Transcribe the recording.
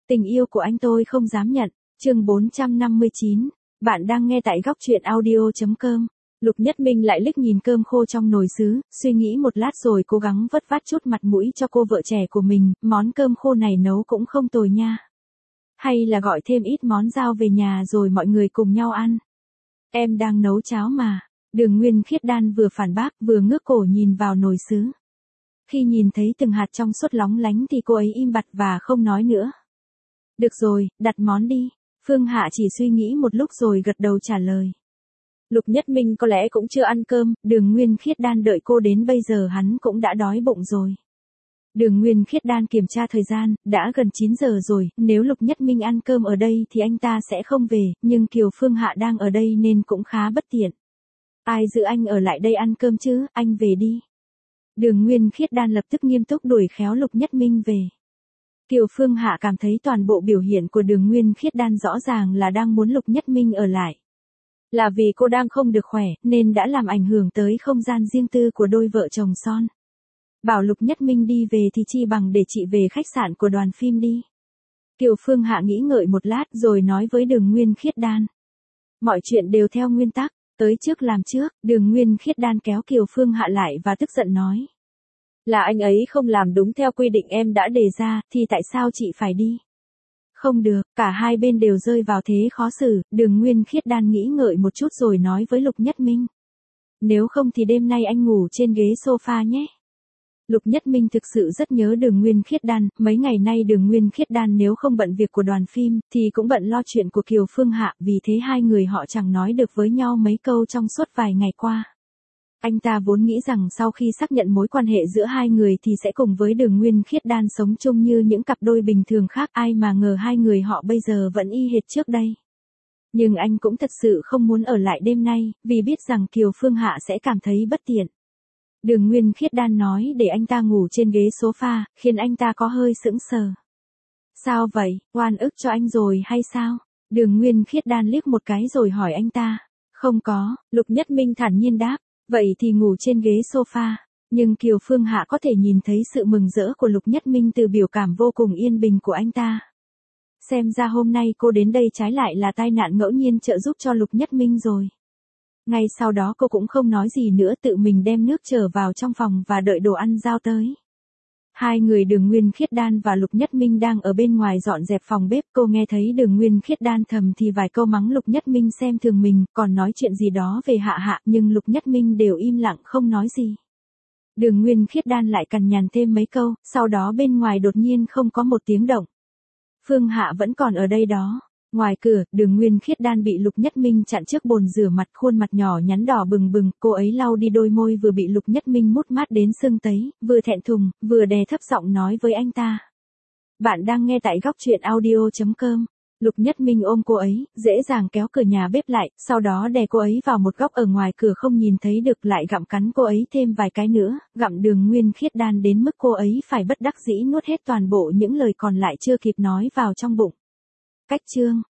Tình yêu của anh tôi không dám nhận. Chương 459. Bạn đang nghe tại góc truyện audio.com. Lục Nhất Minh lại liếc nhìn cơm khô trong nồi sứ, suy nghĩ một lát rồi cố gắng vất vát chút mặt mũi cho cô vợ trẻ của mình, món cơm khô này nấu cũng không tồi nha. Hay là gọi thêm ít món rau về nhà rồi mọi người cùng nhau ăn. Em đang nấu cháo mà. Đường Nguyên Khiết Đan vừa phản bác vừa ngước cổ nhìn vào nồi sứ. Khi nhìn thấy từng hạt trong suốt lóng lánh thì cô ấy im bặt và không nói nữa. Được rồi, đặt món đi. Phương Hạ chỉ suy nghĩ một lúc rồi gật đầu trả lời. Lục Nhất Minh có lẽ cũng chưa ăn cơm, Đường Nguyên Khiết Đan đợi cô đến bây giờ hắn cũng đã đói bụng rồi. Đường Nguyên Khiết Đan kiểm tra thời gian, đã gần 9 giờ rồi, nếu Lục Nhất Minh ăn cơm ở đây thì anh ta sẽ không về, nhưng Kiều Phương Hạ đang ở đây nên cũng khá bất tiện. Ai giữ anh ở lại đây ăn cơm chứ, anh về đi. Đường Nguyên Khiết Đan lập tức nghiêm túc đuổi khéo Lục Nhất Minh về. Kiều Phương Hạ cảm thấy toàn bộ biểu hiện của Đường Nguyên Khiết Đan rõ ràng là đang muốn Lục Nhất Minh ở lại. Là vì cô đang không được khỏe, nên đã làm ảnh hưởng tới không gian riêng tư của đôi vợ chồng son. Bảo Lục Nhất Minh đi về thì chi bằng để chị về khách sạn của đoàn phim đi. Kiều Phương Hạ nghĩ ngợi một lát rồi nói với Đường Nguyên Khiết Đan. Mọi chuyện đều theo nguyên tắc, tới trước làm trước. Đường Nguyên Khiết Đan kéo Kiều Phương Hạ lại và tức giận nói. Là anh ấy không làm đúng theo quy định em đã đề ra, thì tại sao chị phải đi? Không được, cả hai bên đều rơi vào thế khó xử. Đường Nguyên Khiết Đan nghĩ ngợi một chút rồi nói với Lục Nhất Minh. Nếu không thì đêm nay anh ngủ trên ghế sofa nhé. Lục Nhất Minh thực sự rất nhớ Đường Nguyên Khiết Đan, mấy ngày nay Đường Nguyên Khiết Đan nếu không bận việc của đoàn phim, thì cũng bận lo chuyện của Kiều Phương Hạ, vì thế hai người họ chẳng nói được với nhau mấy câu trong suốt vài ngày qua. Anh ta vốn nghĩ rằng sau khi xác nhận mối quan hệ giữa hai người thì sẽ cùng với Đường Nguyên Khiết Đan sống chung như những cặp đôi bình thường khác, ai mà ngờ hai người họ bây giờ vẫn y hệt trước đây. Nhưng anh cũng thật sự không muốn ở lại đêm nay, vì biết rằng Kiều Phương Hạ sẽ cảm thấy bất tiện. Đường Nguyên Khiết Đan nói để anh ta ngủ trên ghế sofa, khiến anh ta có hơi sững sờ. Sao vậy, oan ức cho anh rồi hay sao? Đường Nguyên Khiết Đan liếc một cái rồi hỏi anh ta. Không có, Lục Nhất Minh thản nhiên đáp. Vậy thì ngủ trên ghế sofa. Nhưng Kiều Phương Hạ có thể nhìn thấy sự mừng rỡ của Lục Nhất Minh từ biểu cảm vô cùng yên bình của anh ta. Xem ra hôm nay cô đến đây trái lại là tai nạn ngẫu nhiên trợ giúp cho Lục Nhất Minh rồi. Ngay sau đó cô cũng không nói gì nữa, tự mình đem nước trở vào trong phòng và đợi đồ ăn giao tới. Hai người Đường Nguyên Khiết Đan và Lục Nhất Minh đang ở bên ngoài dọn dẹp phòng bếp, cô nghe thấy Đường Nguyên Khiết Đan thầm thì vài câu mắng Lục Nhất Minh xem thường mình, còn nói chuyện gì đó về Hạ Hạ, nhưng Lục Nhất Minh đều im lặng không nói gì. Đường Nguyên Khiết Đan lại cằn nhằn thêm mấy câu, sau đó bên ngoài đột nhiên không có một tiếng động. Phương Hạ vẫn còn ở đây đó. Ngoài cửa, Đường Nguyên Khiết Đan bị Lục Nhất Minh chặn trước bồn rửa mặt, khuôn mặt nhỏ nhắn đỏ bừng bừng, cô ấy lau đi đôi môi vừa bị Lục Nhất Minh mút mát đến sưng tấy, vừa thẹn thùng, vừa đè thấp giọng nói với anh ta. Bạn đang nghe tại góc truyện audio.com. Lục Nhất Minh ôm cô ấy, dễ dàng kéo cửa nhà bếp lại, sau đó đè cô ấy vào một góc ở ngoài cửa không nhìn thấy được, lại gặm cắn cô ấy thêm vài cái nữa, gặm Đường Nguyên Khiết Đan đến mức cô ấy phải bất đắc dĩ nuốt hết toàn bộ những lời còn lại chưa kịp nói vào trong bụng. Cách chương